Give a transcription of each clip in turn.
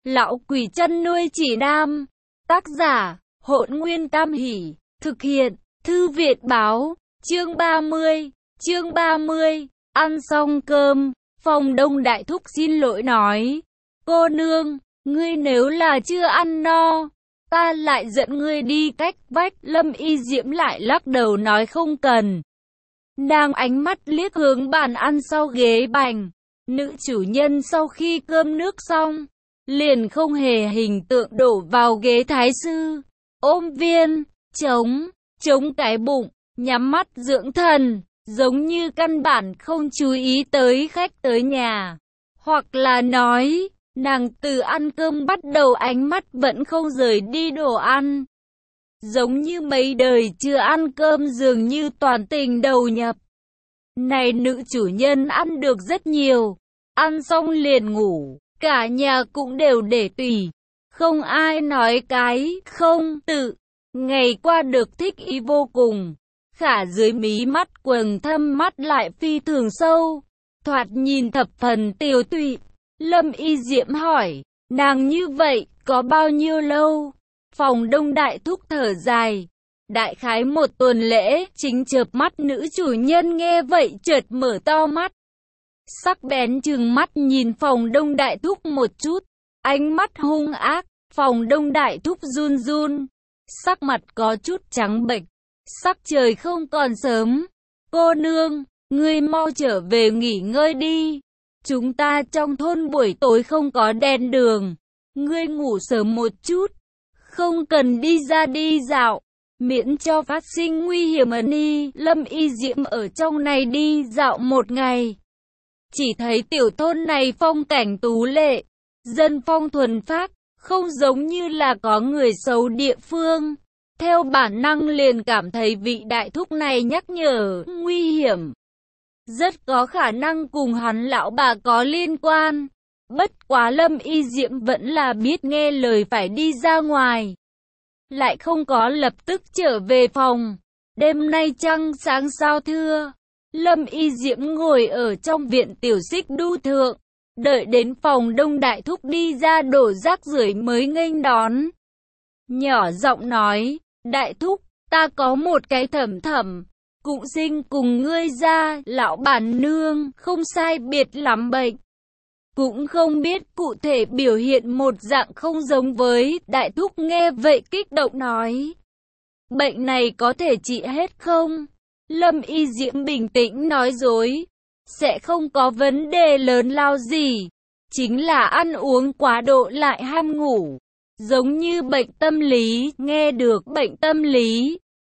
Lão quỷ chăn nuôi chỉ nam. Tác giả, Hỗn Nguyên Tam Hỷ. Thực hiện, Thư viện báo. Chương 30. Ăn xong cơm, Phòng Đông đại thúc xin lỗi nói. Cô nương, ngươi nếu là chưa ăn no, ta lại dẫn ngươi đi cách vách. Lâm Y Diễm lại lắc đầu nói không cần. Nàng ánh mắt liếc hướng bàn ăn sau ghế bành. Nữ chủ nhân sau khi cơm nước xong, liền không hề hình tượng đổ vào ghế thái sư, ôm viên, chống cái bụng, nhắm mắt dưỡng thần, giống như căn bản không chú ý tới khách tới nhà. Hoặc là nói, nàng từ ăn cơm bắt đầu ánh mắt vẫn không rời đi đồ ăn. Giống như mấy đời chưa ăn cơm dường như toàn tình đầu nhập. Này nữ chủ nhân ăn được rất nhiều, ăn xong liền ngủ, cả nhà cũng đều để tùy. Không ai nói cái không tự. Ngày qua được thích ý vô cùng. Khả dưới mí mắt quầng thâm mắt lại phi thường sâu, thoạt nhìn thập phần tiều tụy. Lâm Y Diễm hỏi, nàng như vậy có bao nhiêu lâu? Phòng Đông đại thúc thở dài, đại khái 1 tuần lễ. Chính chợp mắt nữ chủ nhân nghe vậy chợt mở to mắt, sắc bén trừng mắt nhìn Phòng Đông đại thúc một chút, ánh mắt hung ác. Phòng Đông đại thúc run run, sắc mặt có chút trắng bệch. Sắc trời không còn sớm, cô nương, ngươi mau trở về nghỉ ngơi đi. Chúng ta trong thôn buổi tối không có đèn đường, ngươi ngủ sớm một chút, không cần đi ra đi dạo, miễn cho phát sinh nguy hiểm. Lâm Y Diễm ở trong này đi dạo một ngày, chỉ thấy tiểu thôn này phong cảnh tú lệ, dân phong thuần phác, không giống như là có người xấu địa phương. Theo bản năng liền cảm thấy vị đại thúc này nhắc nhở nguy hiểm, rất có khả năng cùng hắn lão bà có liên quan. Bất quá Lâm Y Diễm vẫn là biết nghe lời phải đi ra ngoài, lại không có lập tức trở về phòng. Đêm nay trăng sáng sao thưa, Lâm Y Diễm ngồi ở trong viện tiểu xích đu thượng, đợi đến Phòng Đông đại thúc đi ra đổ rác rưởi mới nghênh đón. Nhỏ giọng nói, đại thúc, ta có một cái thẩm, cũng sinh cùng ngươi ra, lão bản nương, không sai biệt lắm bệnh. Cũng không biết cụ thể biểu hiện một dạng không giống với. Đại thúc nghe vậy kích động nói, bệnh này có thể trị hết không? Lâm Y Diễm bình tĩnh nói dối, sẽ không có vấn đề lớn lao gì, chính là ăn uống quá độ lại ham ngủ, giống như bệnh tâm lý. Nghe được bệnh tâm lý,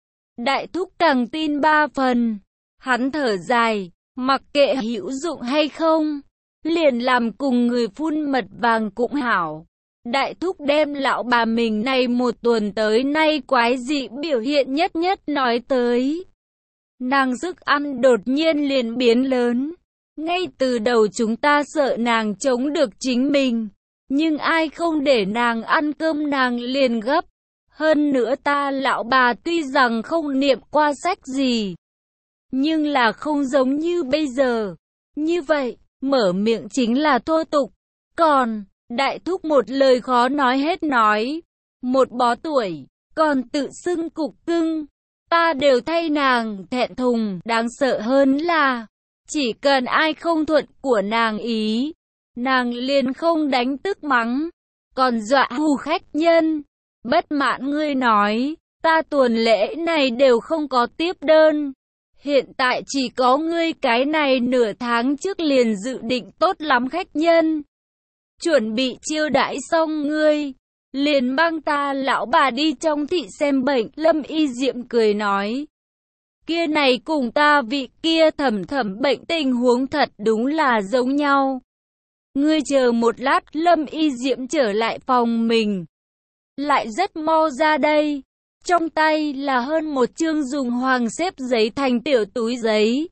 đại thúc càng tin 3 phần. Hắn thở dài, mặc kệ hữu dụng hay không, liền làm cùng người phun mật vàng cũng hảo. Đại thúc đem lão bà mình này 1 tuần tới nay quái dị biểu hiện nhất nói tới. Nàng sức ăn đột nhiên liền biến lớn. Ngay từ đầu chúng ta sợ nàng chống được chính mình, nhưng ai không để nàng ăn cơm nàng liền gấp. Hơn nữa ta lão bà tuy rằng không niệm qua sách gì, nhưng là không giống như bây giờ. Như vậy, mở miệng chính là thô tục. Còn, đại thúc một lời khó nói hết nói. Một bó tuổi, còn tự xưng cục cưng. Ta đều thay nàng thẹn thùng. Đáng sợ hơn là, chỉ cần ai không thuận của nàng ý, nàng liền không đánh tức mắng, còn dọa hù khách nhân. Bất mãn ngươi nói, ta tuần lễ này đều không có tiếp đơn. Hiện tại chỉ có ngươi cái này nửa tháng trước liền dự định tốt lắm khách nhân. Chuẩn bị chiêu đãi xong ngươi, liền mang ta lão bà đi trong thị xem bệnh. Lâm Y Diệm cười nói, kia này cùng ta vị kia thẩm bệnh tình huống thật đúng là giống nhau. Ngươi chờ một lát. Lâm Y Diệm trở lại phòng mình, lại rất mau ra đây. Trong tay là hơn 1 chương dùng hoàng xếp giấy thành tiểu túi giấy.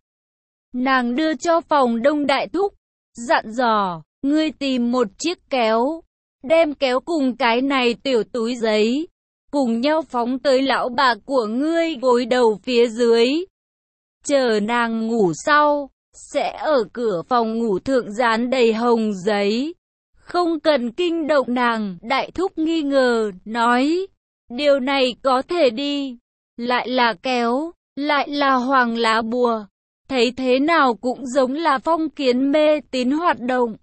Nàng đưa cho Phòng Đông đại thúc, dặn dò, ngươi tìm một chiếc kéo, đem kéo cùng cái này tiểu túi giấy, cùng nhau phóng tới lão bà của ngươi gối đầu phía dưới. Chờ nàng ngủ sau, sẽ ở cửa phòng ngủ thượng dán đầy hồng giấy. Không cần kinh động nàng, đại thúc nghi ngờ, nói, điều này có thể đi, lại là kéo, lại là hoàng lá bùa, thấy thế nào cũng giống là phong kiến mê tín hoạt động.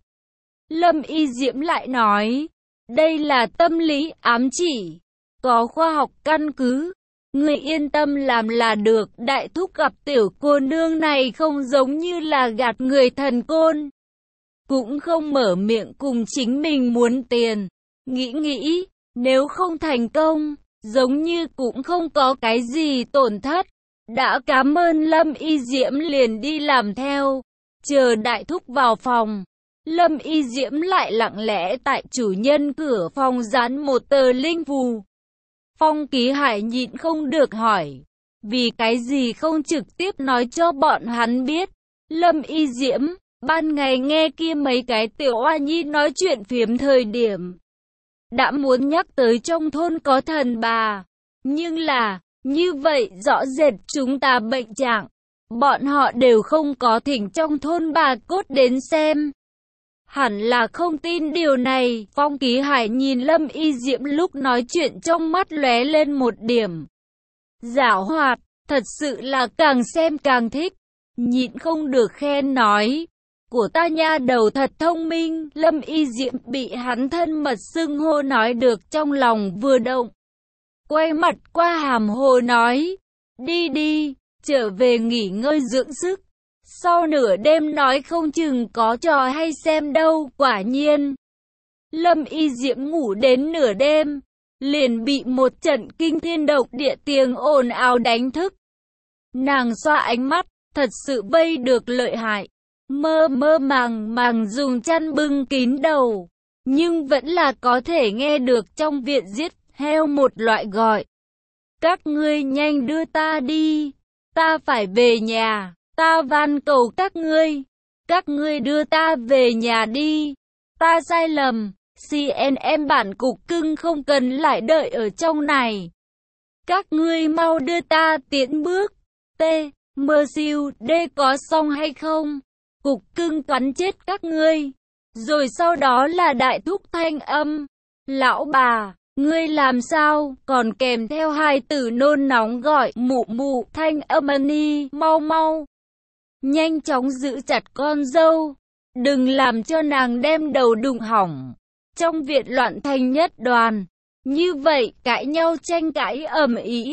Lâm Y Diễm lại nói, đây là tâm lý ám chỉ, có khoa học căn cứ, người yên tâm làm là được. Đại thúc gặp tiểu cô nương này không giống như là gạt người thần côn, cũng không mở miệng cùng chính mình muốn tiền. Nghĩ, nếu không thành công, giống như cũng không có cái gì tổn thất. Đã cảm ơn Lâm Y Diễm liền đi làm theo. Chờ đại thúc vào phòng, Lâm Y Diễm lại lặng lẽ tại chủ nhân cửa phòng dán một tờ linh phù. Phong Ký Hải nhịn không được hỏi, vì cái gì không trực tiếp nói cho bọn hắn biết. Lâm Y Diễm, ban ngày nghe kia mấy cái tiểu oa nhi nói chuyện phiếm thời điểm, đã muốn nhắc tới trong thôn có thần bà, nhưng là, như vậy rõ rệt chúng ta bệnh trạng, bọn họ đều không có thỉnh trong thôn bà cốt đến xem. Hẳn là không tin điều này. Phong Ký Hải nhìn Lâm Y Diễm lúc nói chuyện trong mắt lóe lên một điểm giảo hoạt, thật sự là càng xem càng thích, nhịn không được khen nói, của ta nha đầu thật thông minh. Lâm Y Diễm bị hắn thân mật xưng hô nói được trong lòng vừa động, quay mặt qua hàm hồ nói, đi, trở về nghỉ ngơi dưỡng sức. Sau nửa đêm nói không chừng có trò hay xem đâu. Quả nhiên, Lâm Y Diễm ngủ đến nửa đêm, liền bị một trận kinh thiên động địa tiếng ồn ào đánh thức. Nàng xoa ánh mắt, thật sự vây được lợi hại, mơ màng dùng chăn bưng kín đầu, nhưng vẫn là có thể nghe được trong viện giết heo một loại gọi. Các ngươi nhanh đưa ta đi, ta phải về nhà. Ta van cầu các ngươi đưa ta về nhà đi, ta sai lầm, CNN bản cục cưng không cần lại đợi ở trong này. Các ngươi mau đưa ta tiến bước, mơ siêu, có xong hay không? Cục cưng cắn chết các ngươi. Rồi sau đó là đại thúc thanh âm, lão bà, ngươi làm sao? Còn kèm theo hai từ nôn nóng gọi, mụ, thanh âm Ani, mau. Nhanh chóng giữ chặt con dâu, đừng làm cho nàng đem đầu đụng hỏng. Trong viện loạn thành nhất đoàn, như vậy cãi nhau tranh cãi ầm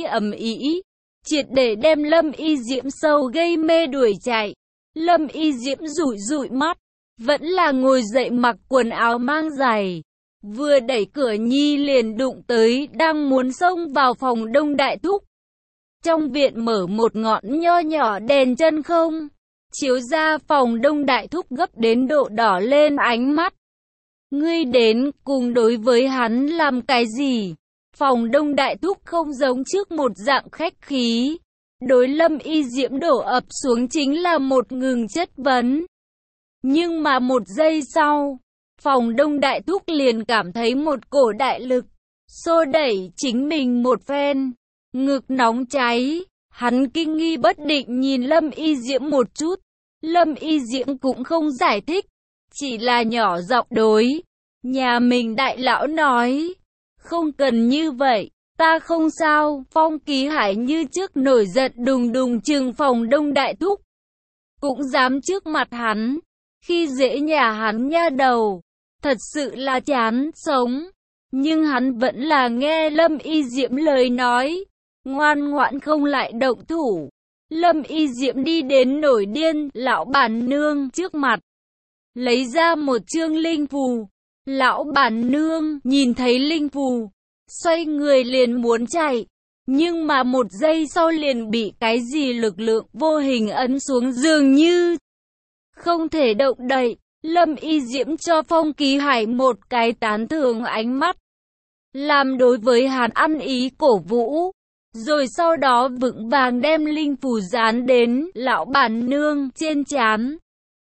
ĩ, triệt để đem Lâm Y Diễm sâu gây mê đuổi chạy. Lâm Y Diễm dụi mắt, vẫn là ngồi dậy mặc quần áo mang giày, vừa đẩy cửa nhi liền đụng tới đang muốn xông vào phòng Đông đại thúc. Trong viện mở một ngọn nho nhỏ đèn chân không, chiếu ra phòng Đông đại thúc gấp đến độ đỏ lên ánh mắt. Ngươi đến cùng đối với hắn làm cái gì? Phòng Đông đại thúc không giống trước một dạng khách khí. Đối Lâm Y Diễm đổ ập xuống chính là một ngừng chất vấn. Nhưng mà một giây sau, phòng Đông đại thúc liền cảm thấy một cổ đại lực xô đẩy chính mình một phen, ngực nóng cháy. Hắn kinh nghi bất định nhìn Lâm Y Diễm một chút. Lâm Y Diễm cũng không giải thích, chỉ là nhỏ giọng đối nhà mình đại lão nói, không cần như vậy, ta không sao. Phong Ký Hải như trước nổi giận đùng trừng phòng Đông đại thúc, cũng dám trước mặt hắn khi dễ nhà hắn nha đầu, thật sự là chán sống. Nhưng hắn vẫn là nghe Lâm Y Diễm lời nói, ngoan ngoãn không lại động thủ. Lâm Y Diễm đi đến nổi điên lão bản nương trước mặt, lấy ra một chương linh phù. Lão bản nương nhìn thấy linh phù, xoay người liền muốn chạy, nhưng mà một giây sau liền bị cái gì lực lượng vô hình ấn xuống, dường như không thể động đậy. Lâm Y Diễm cho Phong Ký Hải một cái tán thưởng ánh mắt, làm đối với hắn ăn ý cổ vũ. Rồi sau đó vững vàng đem linh phù dán đến lão bản nương trên trán.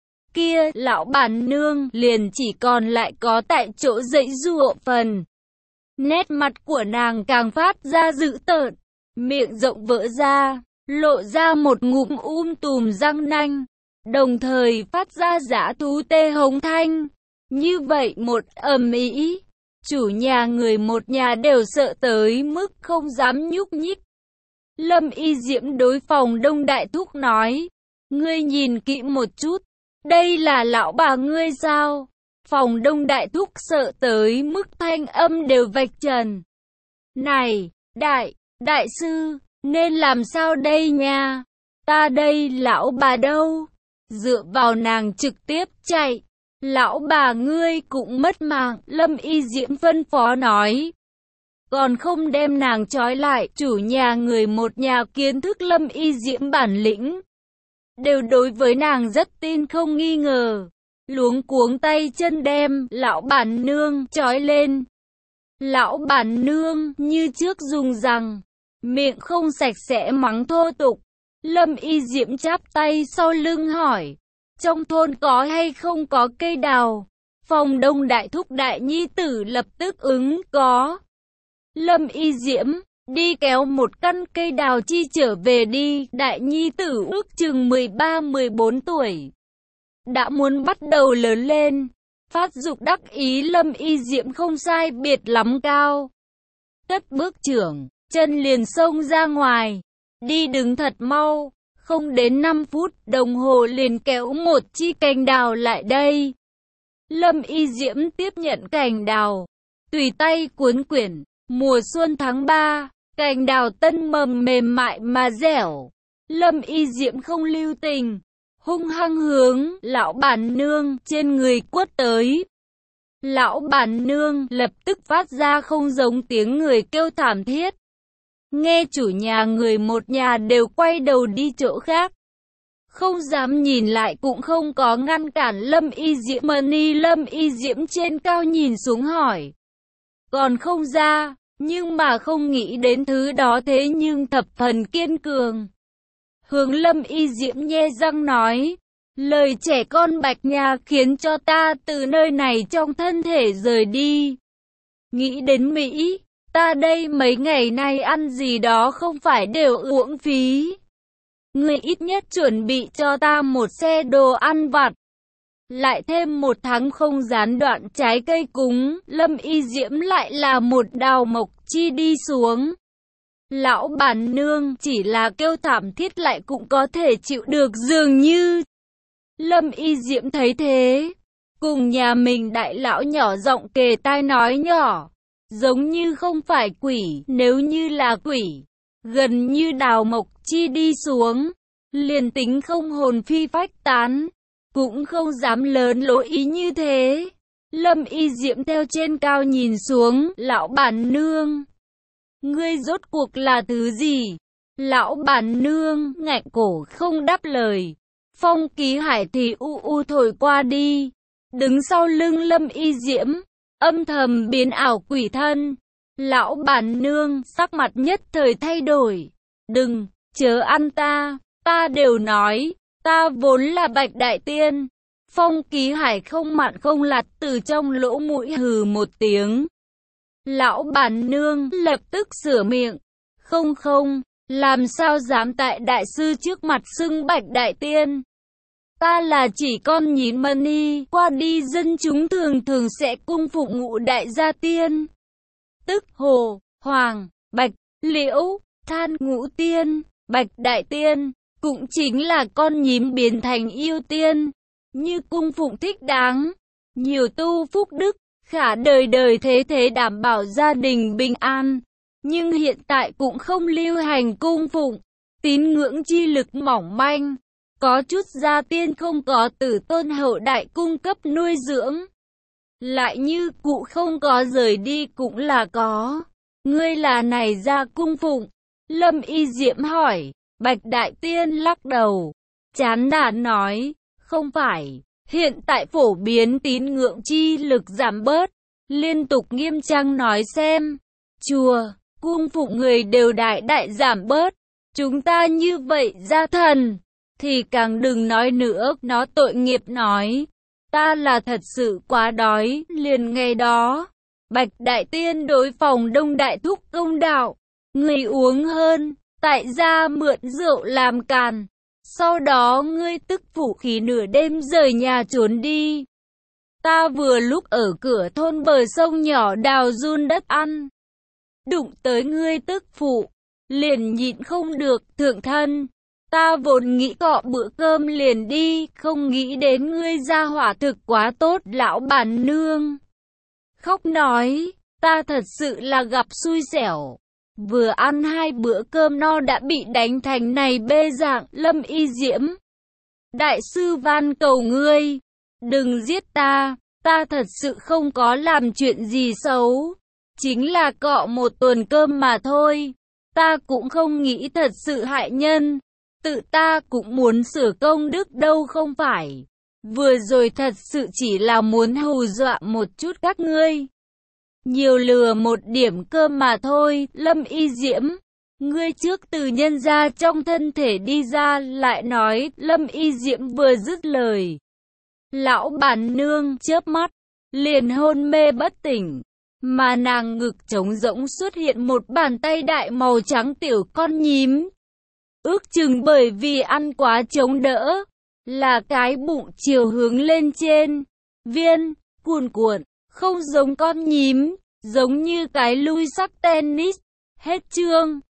Kia lão bản nương liền chỉ còn lại có tại chỗ giãy giụa phần. Nét mặt của nàng càng phát ra dữ tợn, miệng rộng vỡ ra, lộ ra một ngụm tùm răng nanh, đồng thời phát ra dã thú tê hống thanh. Như vậy một ầm ĩ, chủ nhà người một nhà đều sợ tới mức không dám nhúc nhích. Lâm Y Diễm đối Phòng Đông Đại Thúc nói, ngươi nhìn kỹ một chút, đây là lão bà ngươi sao? Phòng Đông Đại Thúc sợ tới mức thanh âm đều vạch trần. Này, đại sư, nên làm sao đây nha? Ta đây lão bà đâu? Dựa vào nàng trực tiếp chạy. Lão bà ngươi cũng mất mạng, Lâm Y Diễm phân phó nói. Còn không đem nàng trói lại, chủ nhà người một nhà kiến thức Lâm Y Diễm bản lĩnh. Đều đối với nàng rất tin không nghi ngờ. Luống cuống tay chân đem lão bản nương trói lên. Lão bản nương như trước dùng rằng, miệng không sạch sẽ mắng thô tục. Lâm Y Diễm chắp tay sau lưng hỏi, trong thôn có hay không có cây đào? Phòng Đông Đại Thúc đại nhi tử lập tức ứng có. Lâm Y Diễm, đi kéo một căn cây đào chi trở về đi. Đại nhi tử ước chừng 13-14 tuổi. Đã muốn bắt đầu lớn lên. Phát dục đắc ý Lâm Y Diễm không sai biệt lắm cao. Cất bước trưởng, chân liền xông ra ngoài. Đi đứng thật mau, không đến 5 phút đồng hồ liền kéo một chi cành đào lại đây. Lâm Y Diễm tiếp nhận cành đào, tùy tay cuốn quyển. Mùa xuân tháng 3, cành đào tân mầm mềm mại mà dẻo. Lâm Y Diễm không lưu tình, hung hăng hướng lão bản nương trên người quất tới. Lão bản nương lập tức phát ra không giống tiếng người kêu thảm thiết. Nghe chủ nhà người một nhà đều quay đầu đi chỗ khác. Không dám nhìn lại cũng không có ngăn cản Lâm Y Diễm. Lâm Y Diễm trên cao nhìn xuống hỏi. Còn không ra, nhưng mà không nghĩ đến thứ đó thế nhưng thập phần kiên cường. Hướng Lâm Y Diễm nhe răng nói, lời trẻ con Bạch Nha khiến cho ta từ nơi này trong thân thể rời đi. Nghĩ đến Mỹ, ta đây mấy ngày nay ăn gì đó không phải đều uổng phí. Ngươi ít nhất chuẩn bị cho ta một xe đồ ăn vặt. Lại thêm 1 tháng không gián đoạn trái cây cúng, Lâm Y Diễm lại là một đào mộc chi đi xuống. Lão bản nương chỉ là kêu thảm thiết lại cũng có thể chịu được dường như. Lâm Y Diễm thấy thế, cùng nhà mình đại lão nhỏ giọng kề tai nói nhỏ, giống như không phải quỷ, nếu như là quỷ, gần như đào mộc chi đi xuống, liền tính không hồn phi phách tán, cũng không dám lớn lối ý như thế. Lâm Y Diễm theo trên cao nhìn xuống, lão bản nương, ngươi rốt cuộc là thứ gì? Lão bản nương ngạnh cổ không đáp lời. Phong Ký Hải thì u u thổi qua đi, đứng sau lưng Lâm Y Diễm, âm thầm biến ảo quỷ thân. Lão bản nương sắc mặt nhất thời thay đổi. Đừng, chớ ăn ta, ta đều nói, ta vốn là Bạch Đại Tiên. Phong Ký Hải không mặn không lạt từ trong lỗ mũi hừ một tiếng. Lão bản nương lập tức sửa miệng. Không, làm sao dám tại đại sư trước mặt xưng Bạch Đại Tiên. Ta là chỉ con nhím mani, qua đi dân chúng thường thường sẽ cung phụng Ngũ Đại Gia Tiên. Tức Hồ, Hoàng, Bạch, Liễu, Than Ngũ Tiên, Bạch Đại Tiên, cũng chính là con nhím biến thành yêu tiên. Như cung phụng thích đáng, nhiều tu phúc đức, khả đời đời thế thế đảm bảo gia đình bình an. Nhưng hiện tại cũng không lưu hành cung phụng, tín ngưỡng chi lực mỏng manh. Có chút gia tiên không có tử tôn hậu đại cung cấp nuôi dưỡng. Lại như cụ không có rời đi cũng là có. Ngươi là này ra cung phụng. Lâm Y Diễm hỏi. Bạch Đại Tiên lắc đầu, chán nản nói, không phải, hiện tại phổ biến tín ngưỡng chi lực giảm bớt. Liên tục nghiêm trang nói xem, chùa, cung phụng người đều đại giảm bớt. Chúng ta như vậy gia thần, thì càng đừng nói nữa. Nó tội nghiệp nói, ta là thật sự quá đói. Liền ngày đó, Bạch Đại Tiên đối Phòng Đông Đại Thúc công đạo, người uống hơn, tại gia mượn rượu làm càn. Sau đó ngươi tức phủ khí nửa đêm rời nhà trốn đi. Ta vừa lúc ở cửa thôn bờ sông nhỏ đào giun đất ăn. Đụng tới ngươi tức phụ, liền nhịn không được, thượng thân. Ta vốn nghĩ cọ bữa cơm liền đi, không nghĩ đến ngươi ra hỏa thực quá tốt. Lão bản nương khóc nói, ta thật sự là gặp xui xẻo. Vừa ăn 2 bữa cơm no đã bị đánh thành này bê dạng. Lâm Y Diễm, đại sư van cầu ngươi, đừng giết ta. Ta thật sự không có làm chuyện gì xấu, chính là cọ 1 tuần cơm mà thôi. Ta cũng không nghĩ thật sự hại nhân, tự ta cũng muốn sửa công đức đâu không phải. Vừa rồi thật sự chỉ là muốn hù dọa một chút các ngươi, nhiều lừa một điểm cơm mà thôi. Lâm Y Diễm, ngươi trước từ nhân ra trong thân thể đi ra lại nói. Lâm Y Diễm vừa dứt lời, lão bản nương chớp mắt, liền hôn mê bất tỉnh, mà nàng ngực trống rỗng xuất hiện một bàn tay đại màu trắng tiểu con nhím. Ước chừng bởi vì ăn quá chống đỡ, là cái bụng chiều hướng lên trên, viên, cuồn cuộn, không giống con nhím, giống như cái lui sắc tennis. Hết chương.